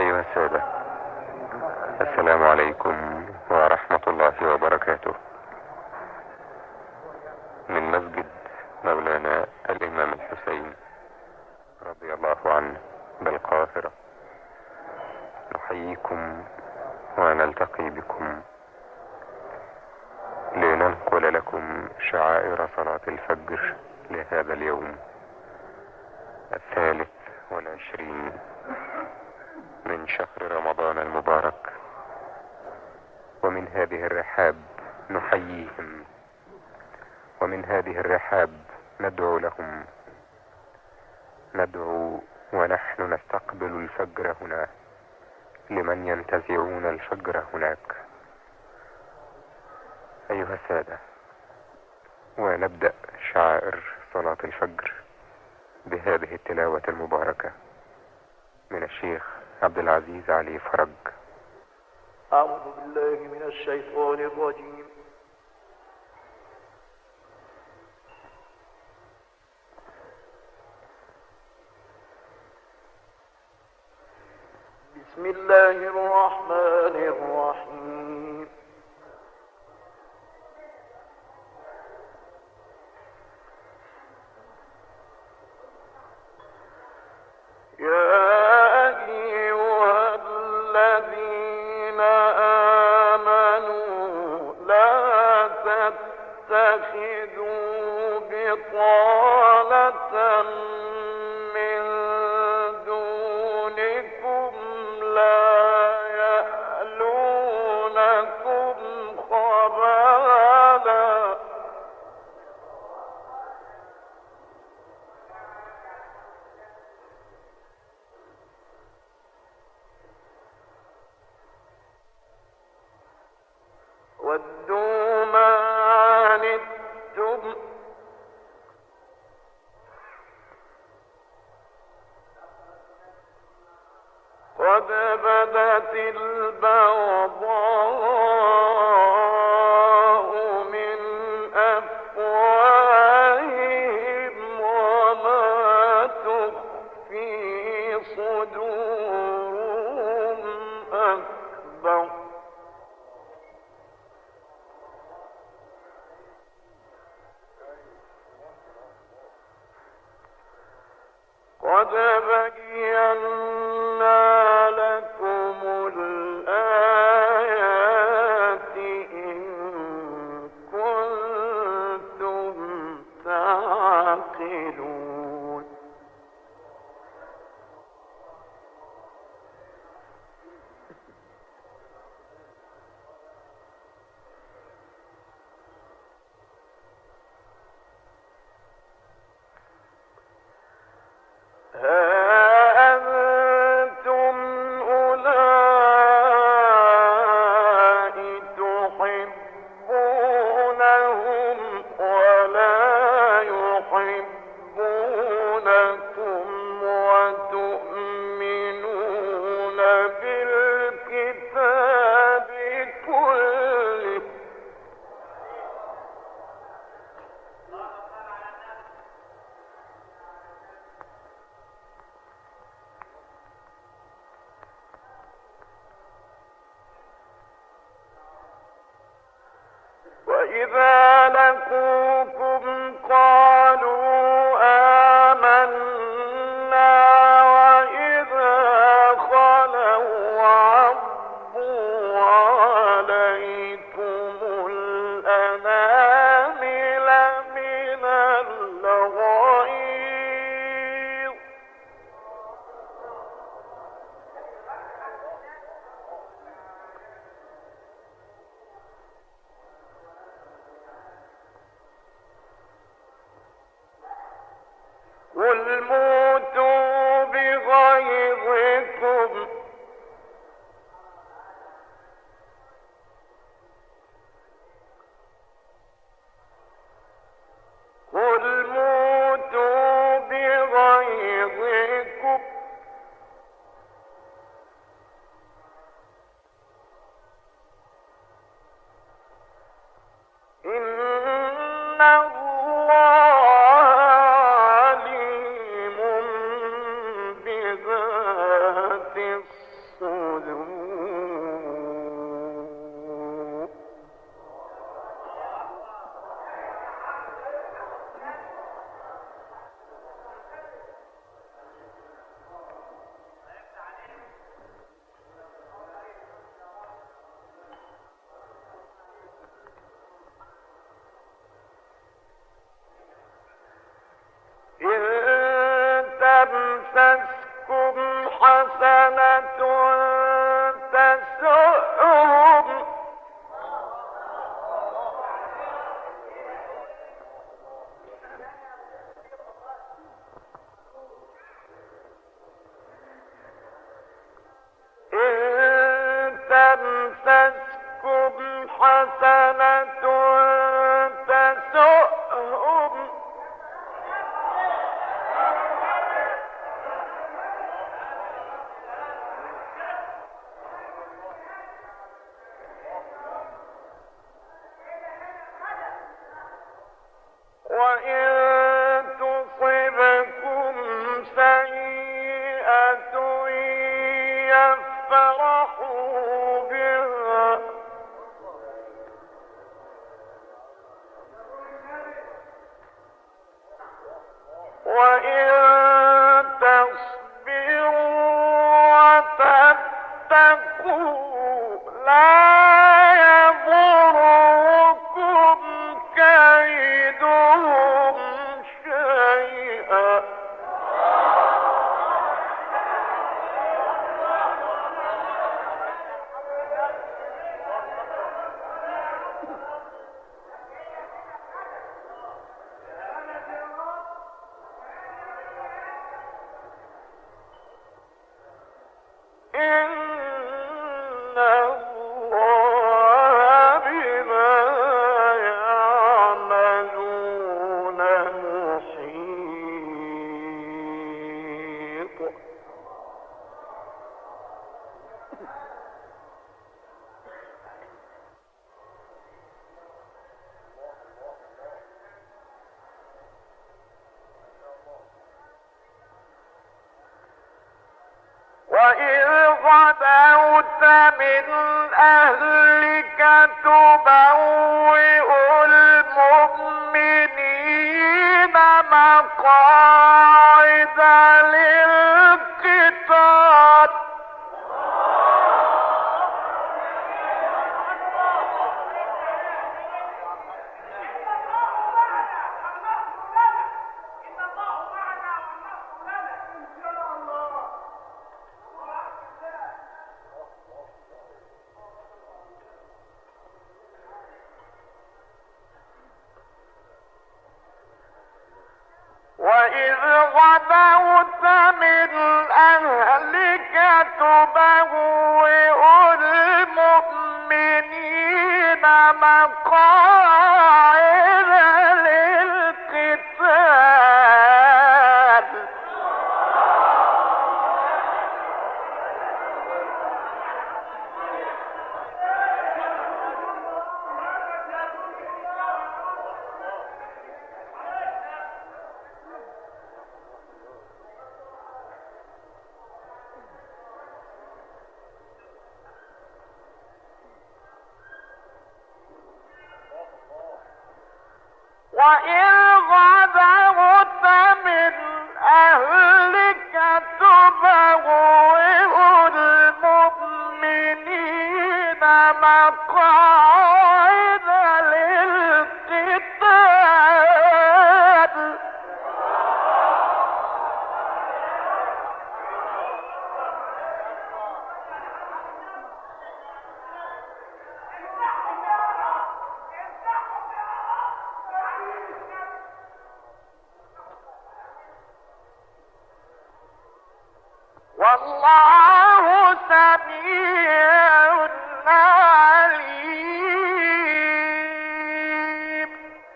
أيها السادة، السلام عليكم ورحمة الله وبركاته. من مسجد مولانا الإمام الحسين رضي الله عنه بالقاهرة، نحييكم ونلتقي بكم لننقل لكم شعائر صلاة الفجر لهذا اليوم 23 من شهر رمضان المبارك. ومن هذه الرحاب نحييهم، ومن هذه الرحاب ندعو لهم، ندعو ونحن نستقبل الفجر هنا لمن ينتزعون الفجر هناك. أيها السادة، ونبدأ شعائر صلاة الفجر بهذه التلاوة المباركة من الشيخ عبد العزيز علي فرج. أعوذ بالله من الشيطان الرجيم. بسم الله الرحمن الرحيم. اتخذوا بطانة من دونكم لا يألونكم خبالا ودوا ما عنتم قد بدت البغضاء من أفواههم وما تخفي صدورهم أكبر قد بينا لكم الآيات إن كنتم تعقلون أنتم أولئك تحبونهم ولا يحبونكم وتؤمنون بالكتاب كله وإذا لقوكم قالوا آمنا وإذا خلوا عضوا عليكم الأنامل من الغيظ حسنة تسؤهم إن تمسسكم حسنة تسؤهم وإن تصبكم سيئة يفرحوا بها وإن تصبروا وتتقوا لا يضركم كيدهم شيئا إن الله بما يعملون محيط وإذ غدوت من أهلك تبوئ المؤمنين مقاعد للقتال وإذ غدوت من أهلك تبوئ المؤمنين مقاعد للقتال وإذ غدوت من أهلك تبوئ المؤمنين مقاعد للقتال والله سميع عليم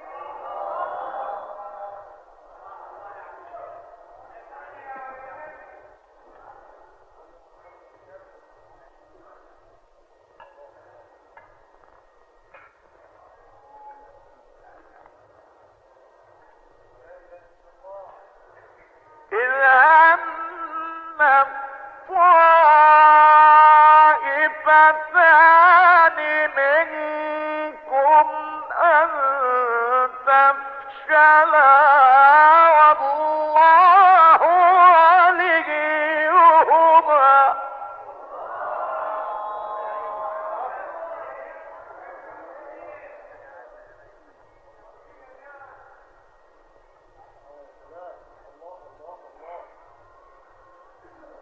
إذ هم طائفتان منكم أن تفشلا والله وليهما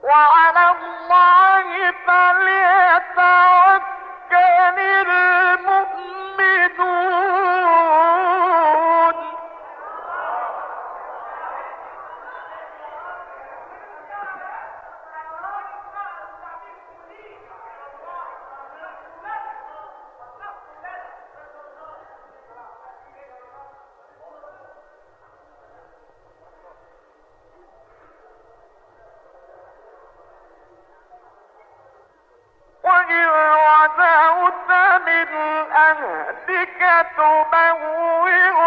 وعلى الله فليتوكل المؤمنون وإذ غدوت من أهلك تبوئ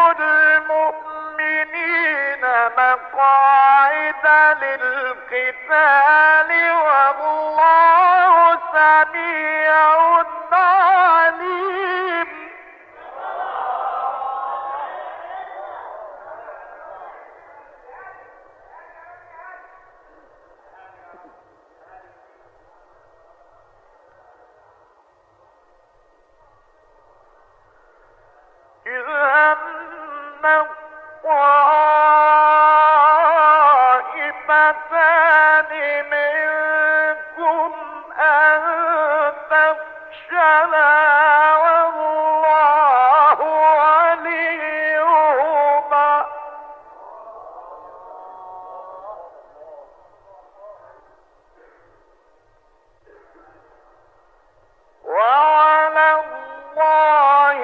المؤمنين مقاعد للقتال والله سميع عليم إذ هم الطائفتان منكم أن تفشلا والله وليهما وعلى الله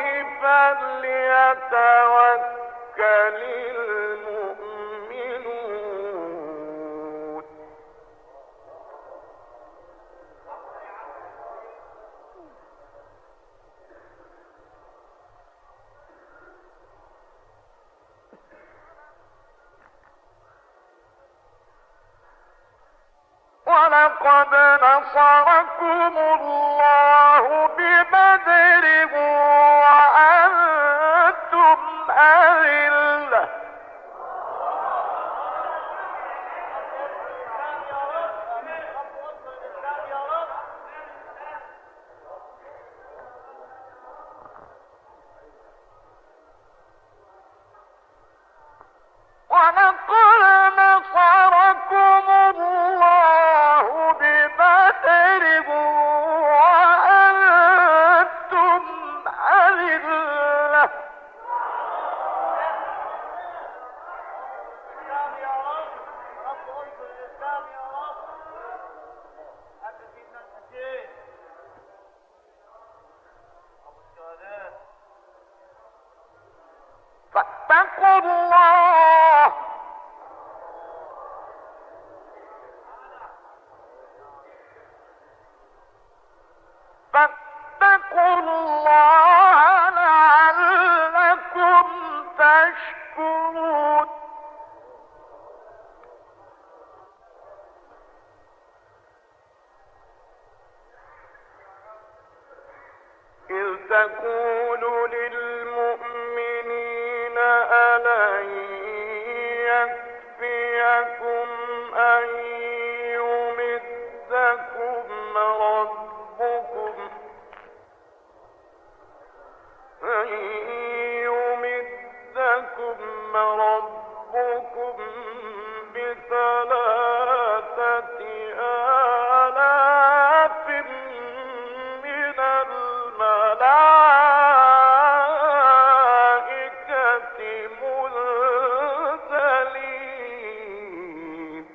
فليتوكل المؤمنون ولقد نصركم الله ببدر وأنتم أذلة ولقد نصركم الله ببدر وأنتم أذلة فاتقوا الله فاتقوا الله لعلكم تشكرون إذ تقول للمؤمنين ألن يكفيكم أن يمدكم ربكم بثلاثة آلاف من الملائكة منزلين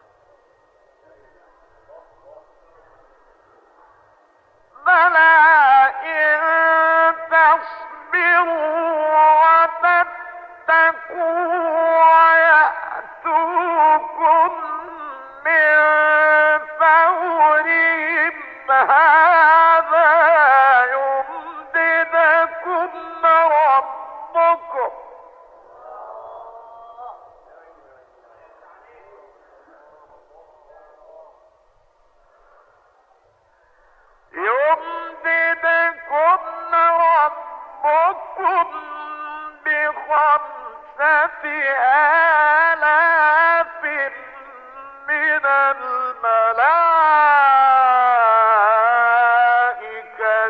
بلى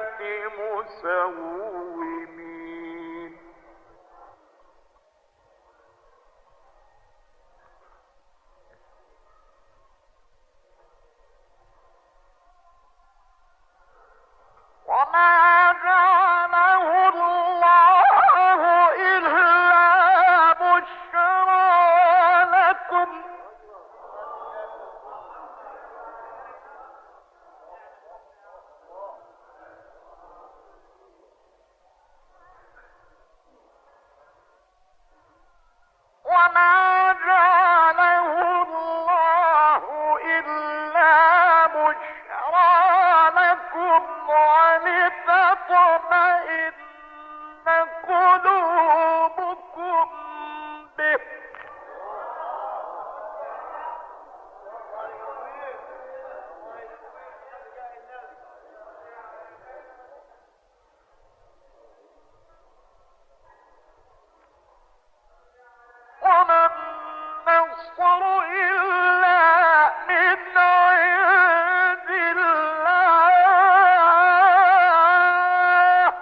مسومين وما جعله الله إلا بشرى لكم وما جعله الله إلا بشرى لكم ولتطمئن قلوبكم به وما النصر إلا من عند الله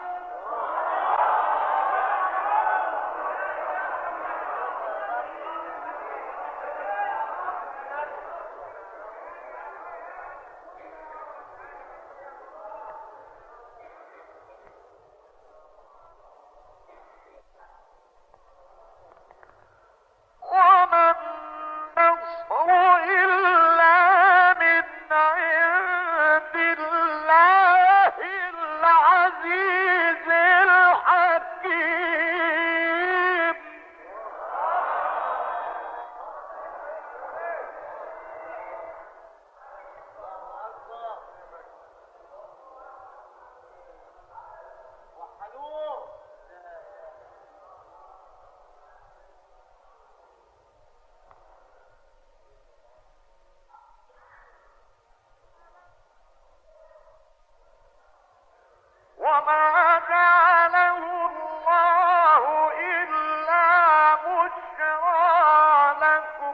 وما النصر إلا من عند الله العزيز الحكيم وما جعله الله إلا بشرى لكم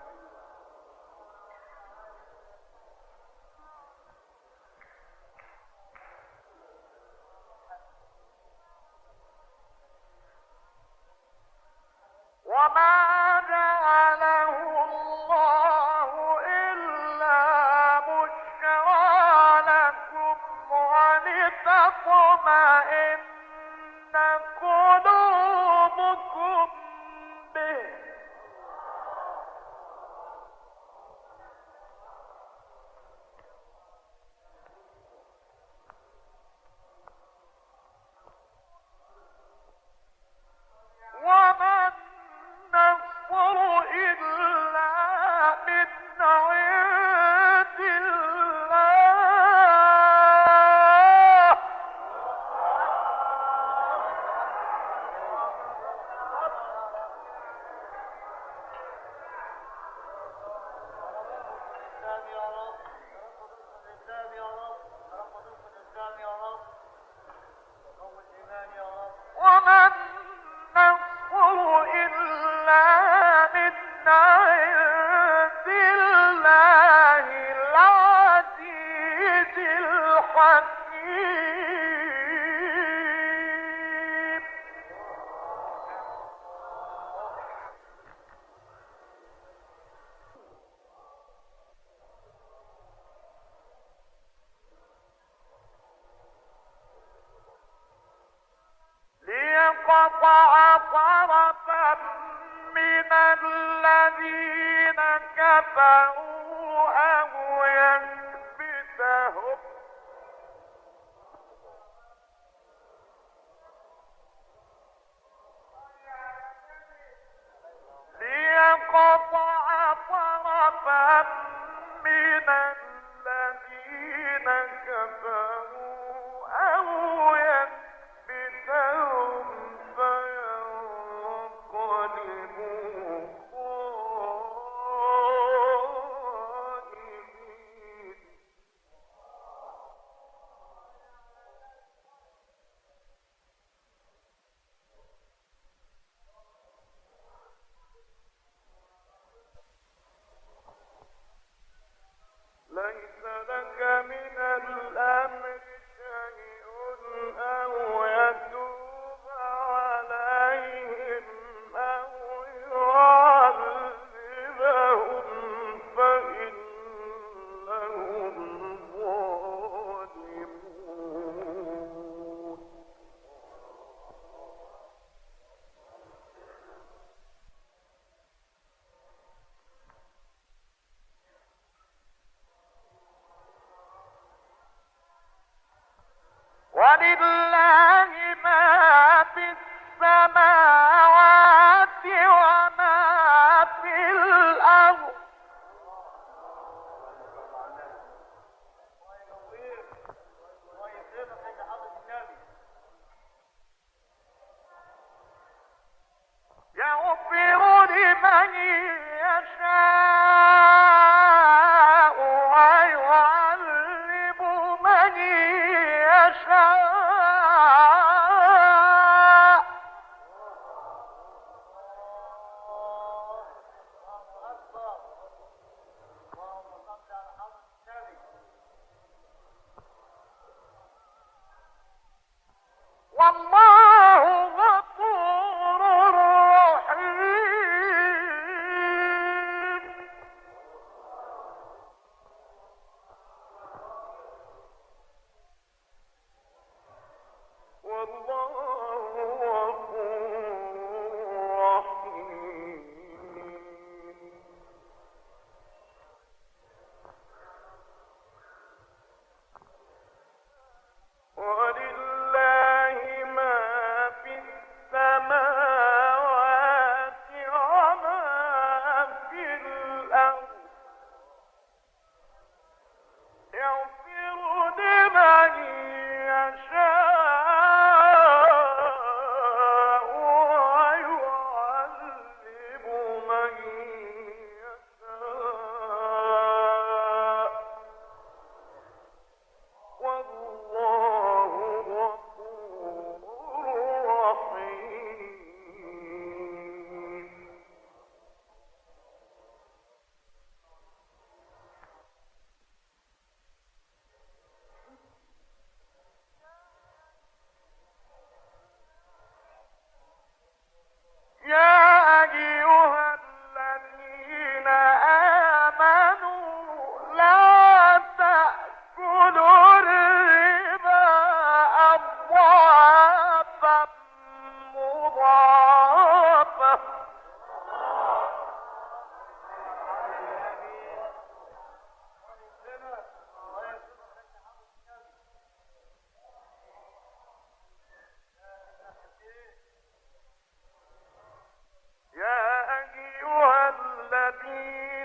وما جعله الله إلا بشرى لكم ولتطمئن قلوبكم به وما النصر إلا من عند الله ولله ما في السماوات وما في الأرض يغفر لمن يشاء ويعذب من يشاء والله غفور رحيم والله غفور رحيم ولله ما في السماوات وما في الأرض يغفر لمن يشاء ويعذب من يشاء والله غفور رحيم يا أيها الذين آمنوا لا تأكلوا الربا أضعافا مضاعفة يا أيها الذين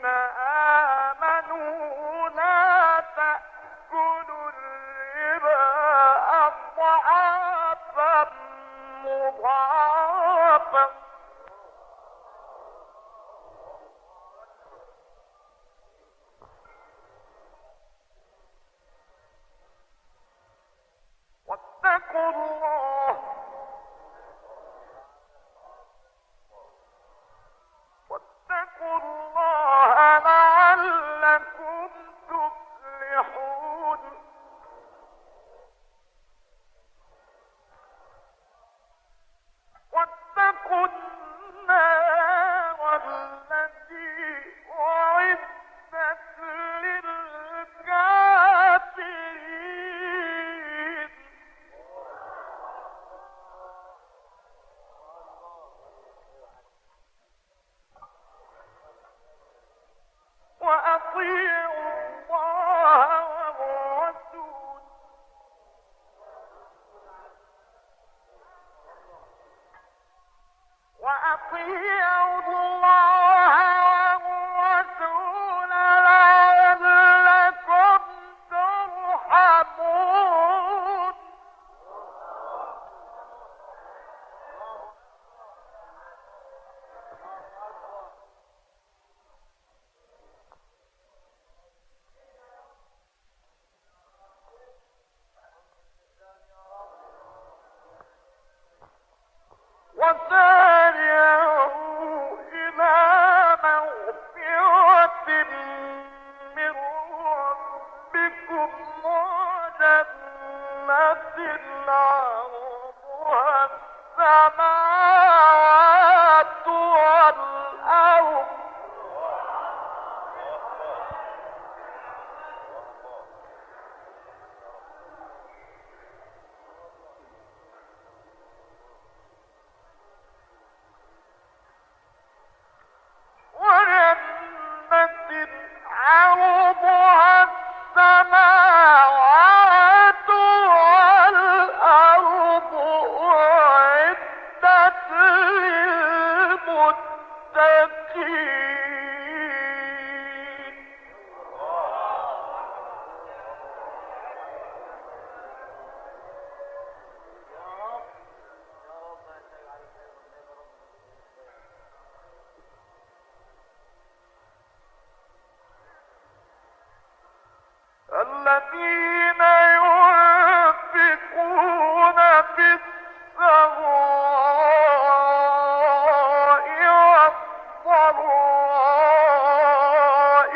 آمنوا لا تأكلوا الربا أضعافا مضاعفة واتقوا الله واتقوا الله لعلكم تفلحون واتقوا النار التي أعدت للكافرين وأطيعوا الله والرسول وأطيعوا الله والرسول لعلكم ترحمون وسارعوا إلى مغفرة من ربكم وجنة عرضها السماوات والأرض عرضها السماوات والأرض والذين ينفقون في السراء والضراء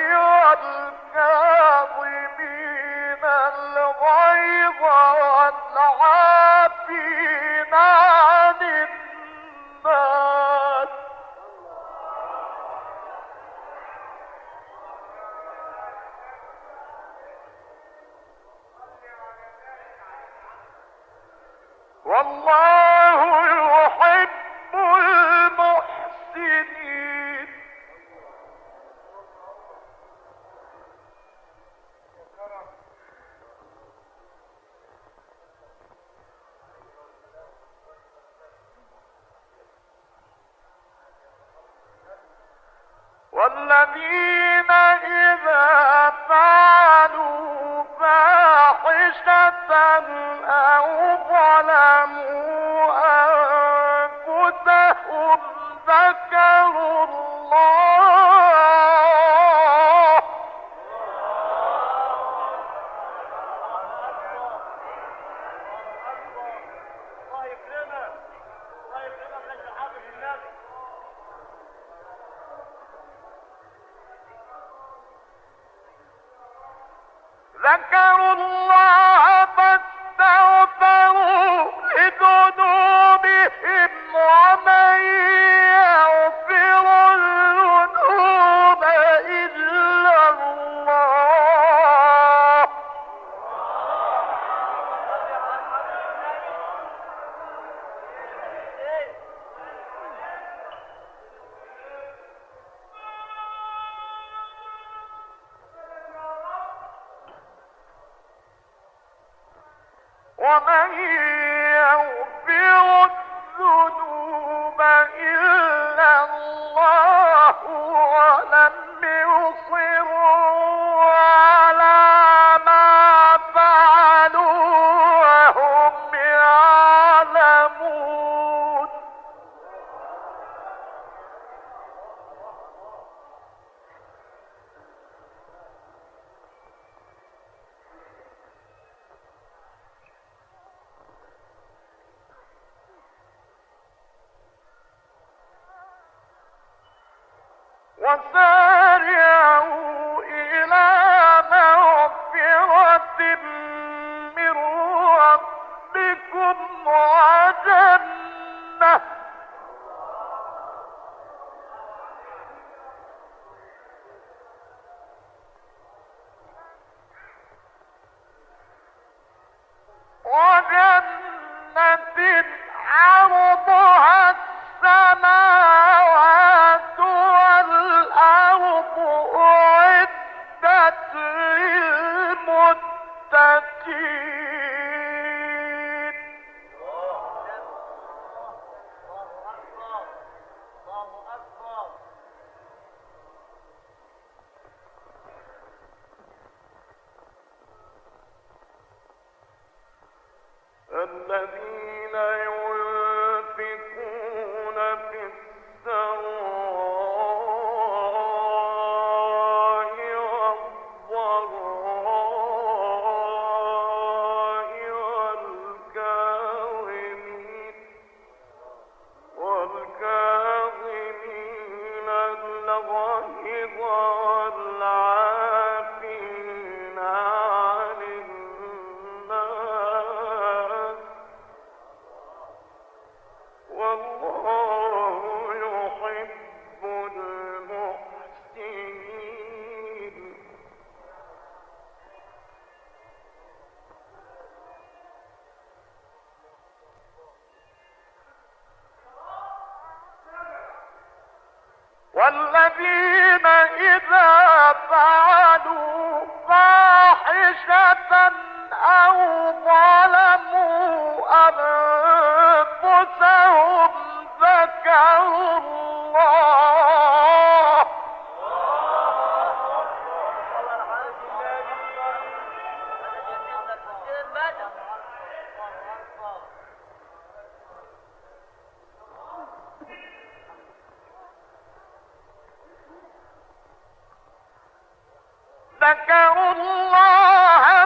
والكاظمين الغيظ والعافين عن الناس والله يحب المحسنين. والذين إذا فعلوا فاحشة أو ظلموا أنفسهم ذكروا الله ذكروا الله فاستغفروا لذنوبهم ومن يغفر الذنوب إلا الله ومن يغفر الذنوب إلا الله ولم يصروا على ما فعلوا وهم يعلمون وسارعوا إلى مغفرة من ربكم وجنة عرضها السماوات والأرض أعدت للمتقين الذين ينفقون في السراء والضراء والكاظمين الغيظ والعافين عن الناس والله يحب المحسنين. والذين إذا فعلوا فاحشة أو ظلموا أنفسهم ذكروا الله ذكروا الله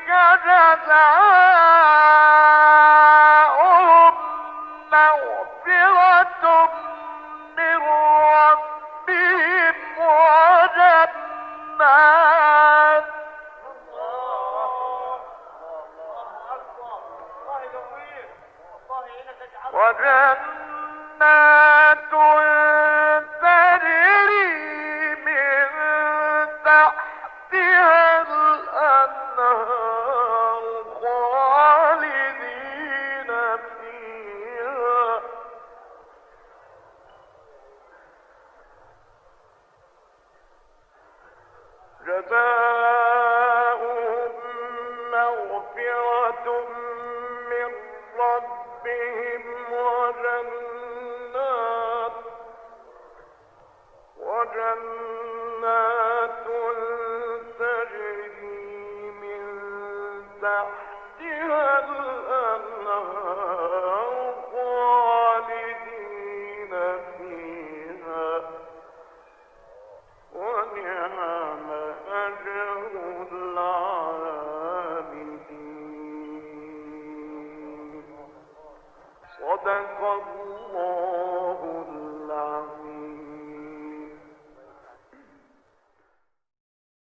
جزاؤهم مغفرة من ربهم وجنات تجري من تحتها الأنهار خالدين فيها جزاؤهم مغفرة من ربهم وجنات تجري من تحتها الأنهار خالدين فيها ونعم أجر العاملين صدق الله